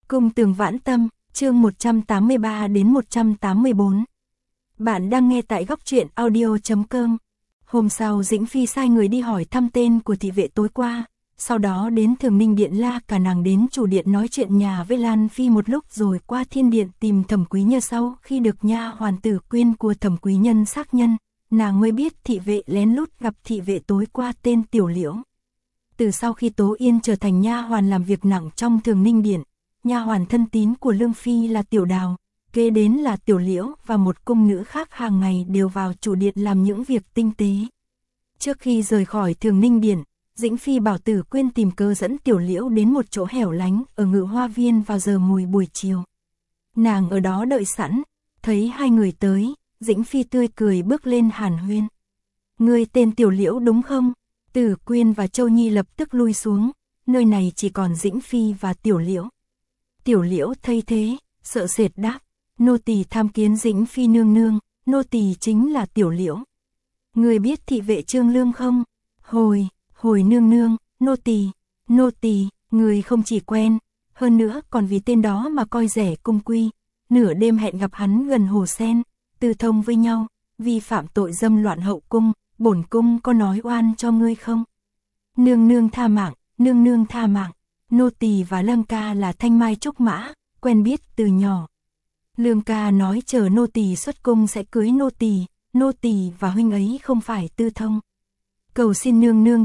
Cung Tường Vãn Tâm, chương 183 đến 184. Bạn đang nghe tại góc truyện audio.com. Hôm sau Dĩnh Phi sai người đi hỏi thăm tên của thị vệ tối qua, sau đó đến Thường Ninh Điện la cả nàng đến chủ điện nói chuyện nhà với Lan Phi một lúc rồi qua Thiên Điện tìm Thẩm Quý Nhân. Sau khi được nha hoàn Tử Quyên của Thẩm Quý Nhân xác nhân, nàng mới biết thị vệ lén lút gặp thị vệ tối qua tên Tiểu Liễu. Từ sau khi Tố Yên trở thành nha hoàn làm việc nặng trong Thường Ninh Điện, nha hoàn thân tín của Lương Phi là Tiểu Đào, kế đến là Tiểu Liễu và một cung nữ khác hàng ngày đều vào chủ điện làm những việc tinh tế. Trước khi rời khỏi Thường Ninh Điện, Dĩnh Phi bảo Tử Quyên tìm cớ dẫn Tiểu Liễu đến một chỗ hẻo lánh ở Ngự Hoa Viên vào giờ mùi buổi chiều. Nàng ở đó đợi sẵn, thấy hai người tới, Dĩnh Phi tươi cười bước lên hàn huyên. Người tên Tiểu Liễu đúng không? Tử Quyên và Châu Nhi lập tức lui xuống, nơi này chỉ còn Dĩnh Phi và Tiểu Liễu. Tiểu Liễu thấy thế, sợ sệt đáp, nô tỳ tham kiến Dĩnh Phi nương nương, nô tỳ chính là Tiểu Liễu. Người biết thị vệ Trương Lương không? Hồi nương nương, nô tỳ, người không chỉ quen, hơn nữa còn vì tên đó mà coi rẻ cung quy, nửa đêm hẹn gặp hắn gần hồ sen, tư thông với nhau, vi phạm tội dâm loạn hậu cung, bổn cung có nói oan cho ngươi không? Nương nương tha mạng, nô tỳ và Lương ca là thanh mai trúc mã, quen biết từ nhỏ. Lương ca nói chờ nô tỳ xuất cung sẽ cưới nô tỳ và huynh ấy không phải tư thông. Cầu xin nương nương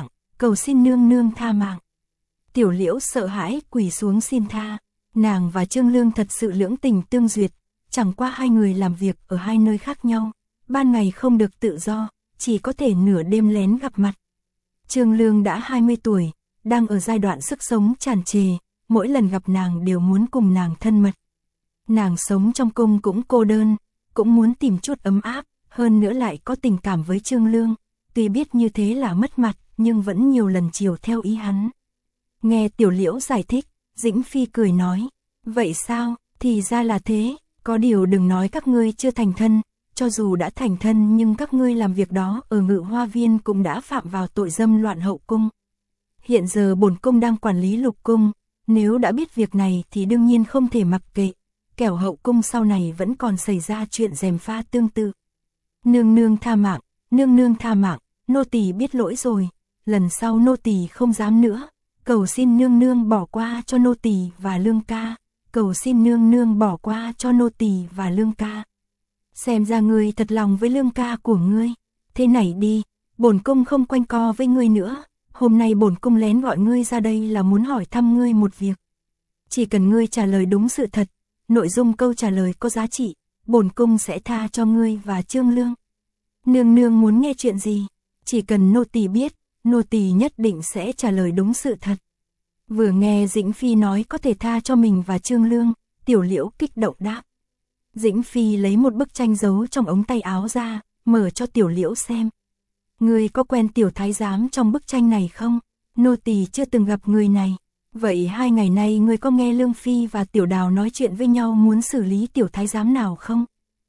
tha mạng. Tiểu Liễu sợ hãi quỳ xuống xin tha, nàng và Trương Lương thật sự lưỡng tình tương duyệt, chẳng qua hai người làm việc ở hai nơi khác nhau, ban ngày không được tự do, chỉ có thể nửa đêm lén gặp mặt. Trương Lương đã 20 tuổi, đang ở giai đoạn sức sống tràn trề, mỗi lần gặp nàng đều muốn cùng nàng thân mật. Nàng sống trong cung cũng cô đơn, cũng muốn tìm chút ấm áp, hơn nữa lại có tình cảm với Trương Lương, tuy biết như thế là mất mặt, nhưng vẫn nhiều lần chiều theo ý hắn. Nghe Tiểu Liễu giải thích, Dĩnh Phi cười nói, vậy sao, thì ra là thế, có điều đừng nói các ngươi chưa thành thân, cho dù đã thành thân nhưng các ngươi làm việc đó ở Ngự Hoa Viên cũng đã phạm vào tội dâm loạn hậu cung. Hiện giờ bổn cung đang quản lý lục cung, nếu đã biết việc này thì đương nhiên không thể mặc kệ, kẻo hậu cung sau này vẫn còn xảy ra chuyện gièm pha tương tự. Nương nương tha mạng, nô tỳ biết lỗi rồi, lần sau nô tỳ không dám nữa, cầu xin nương nương bỏ qua cho nô tỳ và Lương ca, Xem ra ngươi thật lòng với Lương ca của ngươi, thế này đi, bổn cung không quanh co với ngươi nữa, hôm nay bổn cung lén gọi ngươi ra đây là muốn hỏi thăm ngươi một việc. Chỉ cần ngươi trả lời đúng sự thật, nội dung câu trả lời có giá trị, bổn cung sẽ tha cho ngươi và Trương Lương. Nương nương muốn nghe chuyện gì? Chỉ cần nô tỳ biết, nô tỳ nhất định sẽ trả lời đúng sự thật. Vừa nghe Dĩnh Phi nói có thể tha cho mình và Trương Lương, Tiểu Liễu kích động đáp. Dĩnh Phi lấy một bức tranh giấu trong ống tay áo ra, mở cho Tiểu Liễu xem. Ngươi có quen tiểu thái giám trong bức tranh này không? Nô tỳ chưa từng gặp người này. Vậy 2 ngày nay ngươi có nghe Lương Phi và Tiểu Đào nói chuyện với nhau muốn xử lý tiểu thái giám nào không?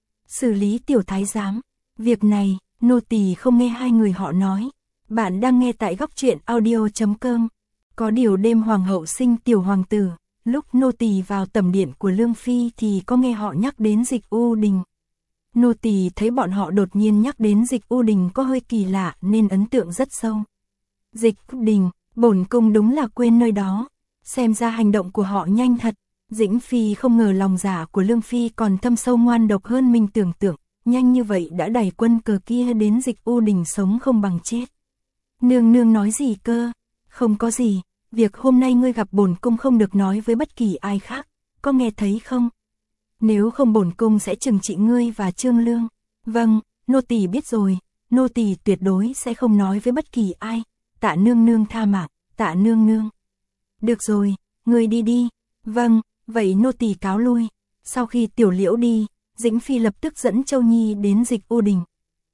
Xử lý tiểu thái giám? Việc này, nô tỳ không nghe hai người họ nói. Bạn đang nghe tại góc truyện audio.com. Có điều đêm hoàng hậu sinh tiểu hoàng tử, lúc nô tỳ vào tẩm điện của Lương Phi thì có nghe họ nhắc đến Dịch U Đình. Nô tỳ thấy bọn họ đột nhiên nhắc đến Dịch U Đình có hơi kỳ lạ nên ấn tượng rất sâu. Dịch U Đình, bổn cung đúng là quên nơi đó. Xem ra hành động của họ nhanh thật. Dĩnh Phi không ngờ lòng dạ của Lương Phi còn thâm sâu ngoan độc hơn mình tưởng tượng, nhanh như vậy đã đẩy quân cờ kia đến Dịch U Đình sống không bằng chết. Nương nương nói gì cơ? Không có gì, việc hôm nay ngươi gặp bổn cung không được nói với bất kỳ ai khác, có nghe thấy không? Nếu không bổn cung sẽ trừng trị ngươi và Trương Lương. Vâng, nô tỳ biết rồi, nô tỳ tuyệt đối sẽ không nói với bất kỳ ai. Tạ nương nương tha mạng, tạ nương nương. Được rồi, ngươi đi đi. Vâng, vậy nô tỳ cáo lui. Sau khi Tiểu Liễu đi, Dĩnh Phi lập tức dẫn Châu Nhi đến Dịch U Đình.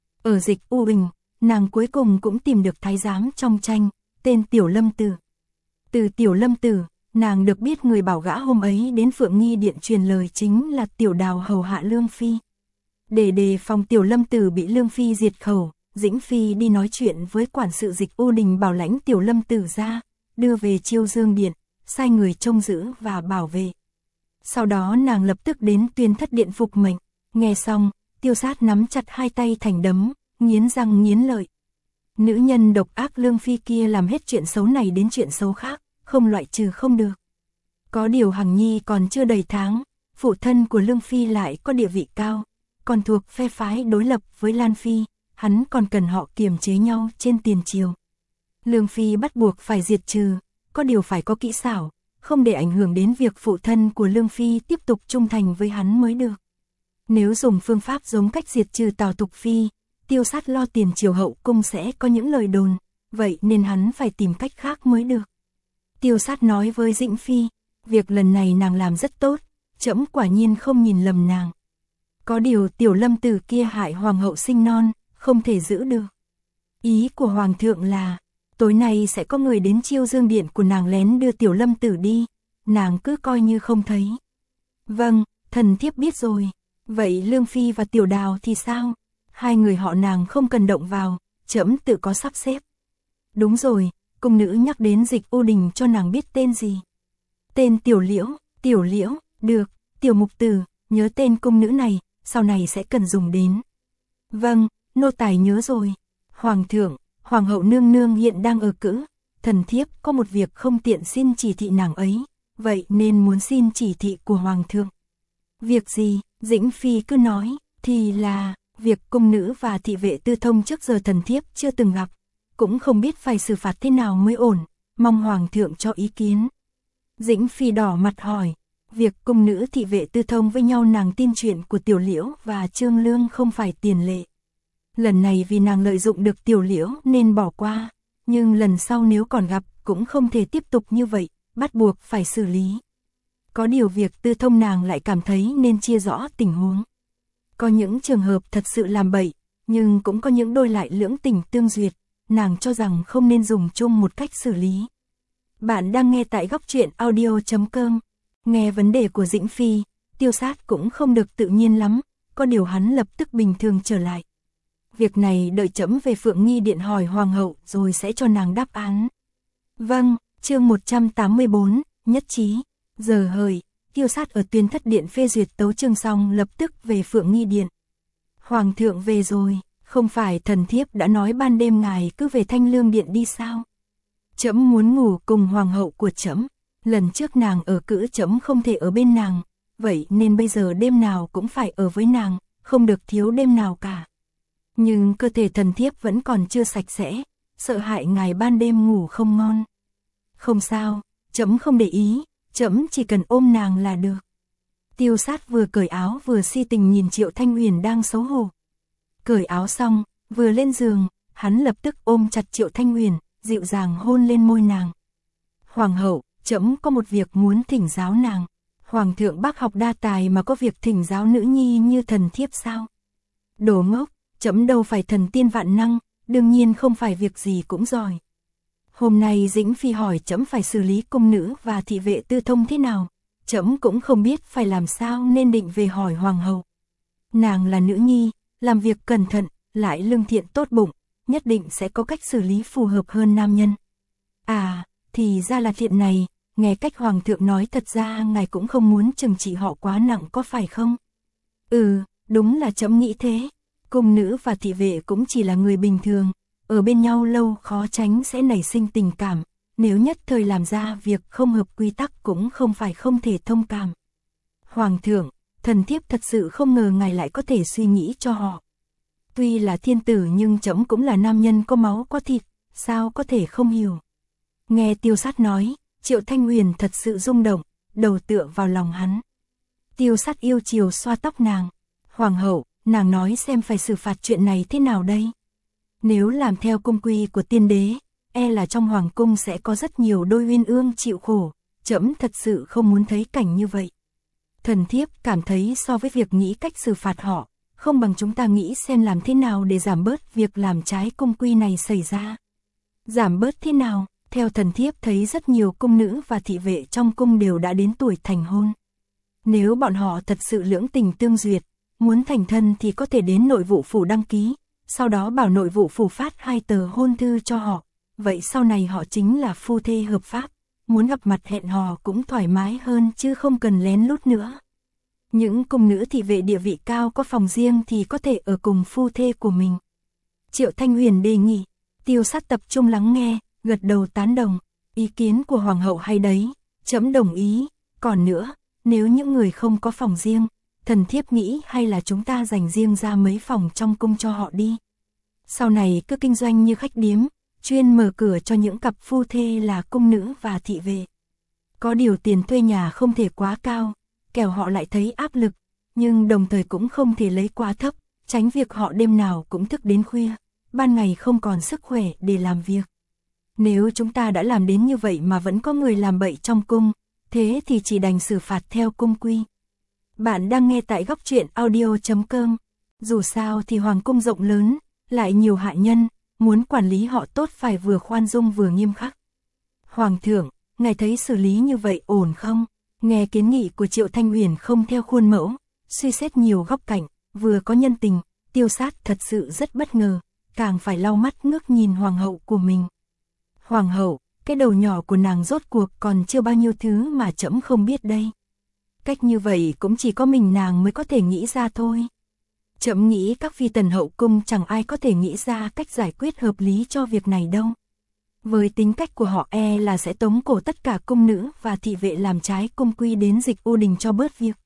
Ở Dịch U Đình, nàng cuối cùng cũng tìm được thái giám trong tranh, tên Tiểu Lâm Tử. Từ Tiểu Lâm Tử, nàng được biết người bảo gã hôm ấy đến Phượng Nghi Điện truyền lời chính là Tiểu Đào hầu hạ Lương Phi. Để đề phòng Tiểu Lâm Tử bị Lương Phi diệt khẩu, Dĩnh Phi đi nói chuyện với quản sự Dịch U Đình bảo lãnh Tiểu Lâm Tử ra, đưa về Chiêu Dương Điện, sai người trông giữ và bảo vệ. Sau đó nàng lập tức đến Tuyên Thất Điện phục mệnh. Nghe xong, Tiêu Sát nắm chặt hai tay thành đấm, nghiến răng nghiến lợi. Nữ nhân độc ác Lương Phi kia làm hết chuyện xấu này đến chuyện xấu khác, không loại trừ không được. Có điều Hằng Nhi còn chưa đầy tháng, phụ thân của Lương Phi lại có địa vị cao, còn thuộc phe phái đối lập với Lan Phi, hắn còn cần họ kiềm chế nhau trên tiền triều. Lương Phi bắt buộc phải diệt trừ, có điều phải có kỹ xảo, không để ảnh hưởng đến việc phụ thân của Lương Phi tiếp tục trung thành với hắn mới được. Nếu dùng phương pháp giống cách diệt trừ Tào Tục Phi, Tiêu Sát lo tiền triều hậu cung sẽ có những lời đồn, vậy nên hắn phải tìm cách khác mới được. Tiêu Sát nói với Dĩnh Phi, việc lần này nàng làm rất tốt, trẫm quả nhiên không nhìn lầm nàng. Có điều Tiểu Lâm Tử kia hại hoàng hậu sinh non, không thể giữ được. Ý của hoàng thượng là, tối nay sẽ có người đến Chiêu Dương Điện của nàng lén đưa Tiểu Lâm Tử đi, nàng cứ coi như không thấy. Vâng, thần thiếp biết rồi. Vậy Lương Phi và Tiểu Đào thì sao? Hai người họ nàng không cần động vào, trẫm tự có sắp xếp. Đúng rồi, cung nữ nhắc đến Dịch U Đình cho nàng biết tên gì. Tên Tiểu Liễu, được, Tiểu Mục Tử, nhớ tên cung nữ này, sau này sẽ cần dùng đến. Vâng, nô tài nhớ rồi. Hoàng thượng, hoàng hậu nương nương hiện đang ở cữ, thần thiếp có một việc không tiện xin chỉ thị nàng ấy, vậy nên muốn xin chỉ thị của hoàng thượng. Việc gì? Dĩnh Phi cứ nói, thì là việc cung nữ và thị vệ tư thông trước giờ thần thiếp chưa từng gặp, cũng không biết phải xử phạt thế nào mới ổn, mong hoàng thượng cho ý kiến. Dĩnh Phi đỏ mặt hỏi, việc cung nữ thị vệ tư thông với nhau nàng tin chuyện của Tiểu Liễu và Trương Lương không phải tiền lệ. Lần này vì nàng lợi dụng được Tiểu Liễu nên bỏ qua, nhưng lần sau nếu còn gặp cũng không thể tiếp tục như vậy, bắt buộc phải xử lý. Có điều việc tư thông nàng lại cảm thấy nên chia rõ tình huống. Có những trường hợp thật sự làm bậy, nhưng cũng có những đôi lại lưỡng tình tương duyệt, nàng cho rằng không nên dùng chung một cách xử lý. Bạn đang nghe tại góc truyện audio.com. Nghe vấn đề của Dĩnh Phi, Tiêu Sát cũng không được tự nhiên lắm, có điều hắn lập tức bình thường trở lại. Việc này đợi trẫm về Phượng Nghi Điện hỏi hoàng hậu rồi sẽ cho nàng đáp án. Vâng, chương 184, nhất trí. Giờ hợi, Tiêu Sát ở Tuyên Thất Điện phê duyệt tấu chương xong lập tức về Phượng Nghi Điện. Hoàng thượng về rồi, không phải thần thiếp đã nói ban đêm ngài cứ về Thanh Lương Điện đi sao? Trẫm muốn ngủ cùng hoàng hậu của trẫm, lần trước nàng ở cữ trẫm không thể ở bên nàng, vậy nên bây giờ đêm nào cũng phải ở với nàng, không được thiếu đêm nào cả. Nhưng cơ thể thần thiếp vẫn còn chưa sạch sẽ, sợ hại ngài ban đêm ngủ không ngon. Không sao, trẫm không để ý, trẫm chỉ cần ôm nàng là được. Tiêu Sát vừa cởi áo vừa si tình nhìn Triệu Thanh Huyền đang xấu hổ. Cởi áo xong, vừa lên giường, hắn lập tức ôm chặt Triệu Thanh Huyền, dịu dàng hôn lên môi nàng. Hoàng hậu, trẫm có một việc muốn thỉnh giáo nàng. Hoàng thượng bác học đa tài mà có việc thỉnh giáo nữ nhi như thần thiếp sao? Đồ ngốc, trẫm đâu phải thần tiên vạn năng, đương nhiên không phải việc gì cũng giỏi. Hôm nay Dĩnh Phi hỏi trẫm phải xử lý cung nữ và thị vệ tư thông thế nào, trẫm cũng không biết phải làm sao nên định về hỏi hoàng hậu. Nàng là nữ nhi, làm việc cẩn thận, lại lương thiện tốt bụng, nhất định sẽ có cách xử lý phù hợp hơn nam nhân. À, thì ra là thiện này, nghe cách hoàng thượng nói thật ra ngài cũng không muốn trừng trị họ quá nặng có phải không? Ừ, đúng là trẫm nghĩ thế. Cung nữ và thị vệ cũng chỉ là người bình thường, ở bên nhau lâu khó tránh sẽ nảy sinh tình cảm, nếu nhất thời làm ra việc không hợp quy tắc cũng không phải không thể thông cảm. Hoàng thượng, thần thiếp thật sự không ngờ ngài lại có thể suy nghĩ cho họ. Tuy là thiên tử nhưng trẫm cũng là nam nhân có máu có thịt, sao có thể không hiểu. Nghe Tiêu Sát nói, Triệu Thanh Huyền thật sự rung động, đầu tựa vào lòng hắn. Tiêu Sát yêu chiều xoa tóc nàng. Hoàng hậu, nàng nói xem phải xử phạt chuyện này thế nào đây? Nếu làm theo cung quy của tiên đế, e là trong hoàng cung sẽ có rất nhiều đôi uyên ương chịu khổ, trẫm thật sự không muốn thấy cảnh như vậy. Thần thiếp cảm thấy so với việc nghĩ cách xử phạt họ, không bằng chúng ta nghĩ xem làm thế nào để giảm bớt việc làm trái cung quy này xảy ra. Giảm bớt thế nào? Theo thần thiếp thấy rất nhiều cung nữ và thị vệ trong cung đều đã đến tuổi thành hôn. Nếu bọn họ thật sự lưỡng tình tương duyệt, muốn thành thân thì có thể đến nội vụ phủ đăng ký, sau đó bảo nội vụ phủ phát 2 tờ hôn thư cho họ, vậy sau này họ chính là phu thê hợp pháp, muốn gặp mặt hẹn hò cũng thoải mái hơn chứ không cần lén lút nữa. Những cung nữ thị vệ địa vị cao có phòng riêng thì có thể ở cùng phu thê của mình. Triệu Thanh Huyền đề nghị, Tiêu Sát tập trung lắng nghe, gật đầu tán đồng, ý kiến của hoàng hậu hay đấy, trẫm đồng ý, còn nữa, nếu những người không có phòng riêng, thần thiếp nghĩ hay là chúng ta dành riêng ra mấy phòng trong cung cho họ đi. Sau này cứ kinh doanh như khách điếm, chuyên mở cửa cho những cặp phu thê là cung nữ và thị vệ. Có điều tiền thuê nhà không thể quá cao, kẻo họ lại thấy áp lực, nhưng đồng thời cũng không thể lấy quá thấp, tránh việc họ đêm nào cũng thức đến khuya, ban ngày không còn sức khỏe để làm việc. Nếu chúng ta đã làm đến như vậy mà vẫn có người làm bậy trong cung, thế thì chỉ đành xử phạt theo cung quy. Bạn đang nghe tại Góc Truyện Audio.com. Dù sao thì hoàng cung rộng lớn, lại nhiều hạ nhân, muốn quản lý họ tốt phải vừa khoan dung vừa nghiêm khắc. Hoàng thượng, ngài thấy xử lý như vậy ổn không? Nghe kiến nghị của Triệu Thanh Huyền không theo khuôn mẫu, suy xét nhiều góc cạnh, vừa có nhân tình, Tiêu Sát thật sự rất bất ngờ, càng phải lau mắt ngước nhìn hoàng hậu của mình. Hoàng hậu, cái đầu nhỏ của nàng rốt cuộc còn chưa bao nhiêu thứ mà trẫm không biết đây. Cách như vậy cũng chỉ có mình nàng mới có thể nghĩ ra thôi. Trẫm nghĩ các phi tần hậu cung chẳng ai có thể nghĩ ra cách giải quyết hợp lý cho việc này đâu. Với tính cách của họ là sẽ tống cổ tất cả cung nữ và thị vệ làm trái cung quy đến Dịch U Đình cho bớt việc.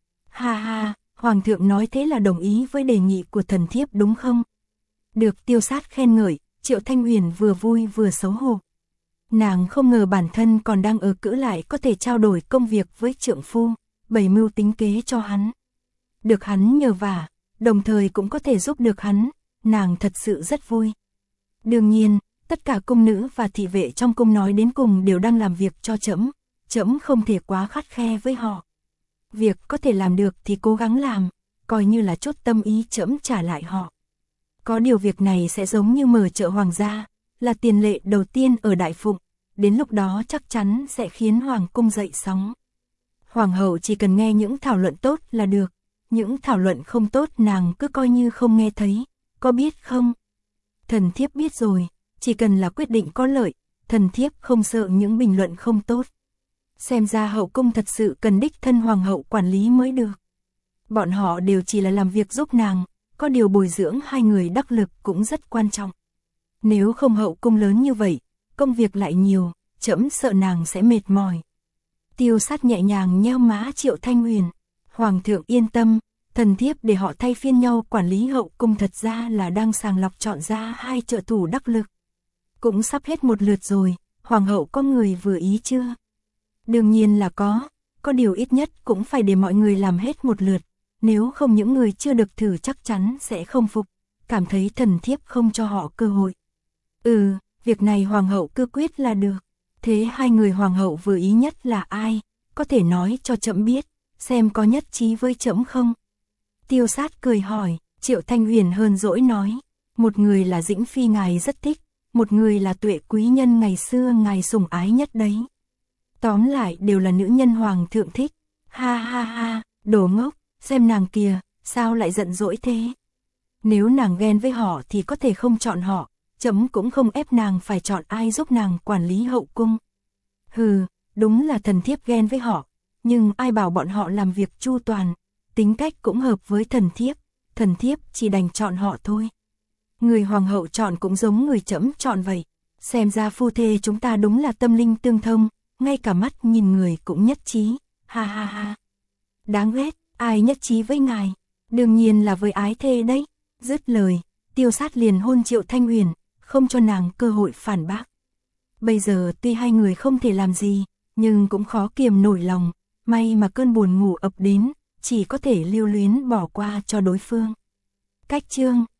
Ha ha, hoàng thượng nói thế là đồng ý với đề nghị của thần thiếp đúng không? Được Tiêu Sát khen ngợi, Triệu Thanh Huyền vừa vui vừa xấu hổ. Nàng không ngờ bản thân còn đang ở cữ lại có thể trao đổi công việc với trượng phu, bày mưu tính kế cho hắn. Được hắn nhờ vả, đồng thời cũng có thể giúp được hắn, nàng thật sự rất vui. Đương nhiên, tất cả cung nữ và thị vệ trong cung nói đến cùng đều đang làm việc cho trẫm, trẫm không thể quá khắt khe với họ. Việc có thể làm được thì cố gắng làm, coi như là chút tâm ý trẫm trả lại họ. Có điều việc này sẽ giống như mở chợ hoàng gia, là tiền lệ đầu tiên ở Đại Phụng, đến lúc đó chắc chắn sẽ khiến hoàng cung dậy sóng. Hoàng hậu chỉ cần nghe những thảo luận tốt là được, những thảo luận không tốt nàng cứ coi như không nghe thấy, có biết không? Thần thiếp biết rồi, chỉ cần là quyết định có lợi, thần thiếp không sợ những bình luận không tốt. Xem ra hậu cung thật sự cần đích thân hoàng hậu quản lý mới được. Bọn họ đều chỉ là làm việc giúp nàng, có điều bồi dưỡng hai người đắc lực cũng rất quan trọng. Nếu không hậu cung lớn như vậy, công việc lại nhiều, trẫm sợ nàng sẽ mệt mỏi. Tiêu Sát nhẹ nhàng nheo má Triệu Thanh Huyền. Hoàng thượng yên tâm, thần thiếp để họ thay phiên nhau quản lý hậu cung thật ra là đang sàng lọc chọn ra hai trợ thủ đắc lực. Cũng sắp hết một lượt rồi, hoàng hậu có người vừa ý chưa? Đương nhiên là có điều ít nhất cũng phải để mọi người làm hết một lượt, nếu không những người chưa được thử chắc chắn sẽ không phục, cảm thấy thần thiếp không cho họ cơ hội. Việc này hoàng hậu cứ quyết là được. Thế hai người hoàng hậu vừa ý nhất là ai? Có thể nói cho trẫm biết, xem có nhất trí với trẫm không? Tiêu Sát cười hỏi, Triệu Thanh Huyền hờn dỗi nói, một người là Dĩnh Phi ngài rất thích, một người là Tuệ quý nhân ngày xưa ngài sủng ái nhất đấy. Tóm lại đều là nữ nhân hoàng thượng thích. Ha ha ha, đồ ngốc, xem nàng kìa, sao lại giận dỗi thế? Nếu nàng ghen với họ thì có thể không chọn họ, trẫm cũng không ép nàng phải chọn ai giúp nàng quản lý hậu cung. Đúng là thần thiếp ghen với họ, nhưng ai bảo bọn họ làm việc chu toàn, tính cách cũng hợp với thần thiếp chỉ đành chọn họ thôi. Người hoàng hậu chọn cũng giống người trẫm chọn vậy, xem ra phu thê chúng ta đúng là tâm linh tương thông, ngay cả mắt nhìn người cũng nhất trí, ha ha ha. Đáng ghét, ai nhất trí với ngài? Đương nhiên là với ái thê đấy. Dứt lời, Tiêu Sát liền hôn Triệu Thanh Huyền, không cho nàng cơ hội phản bác. Bây giờ tuy hai người không thể làm gì, nhưng cũng khó kiềm nổi lòng, may mà cơn buồn ngủ ập đến, chỉ có thể lưu luyến bỏ qua cho đối phương. Cách chương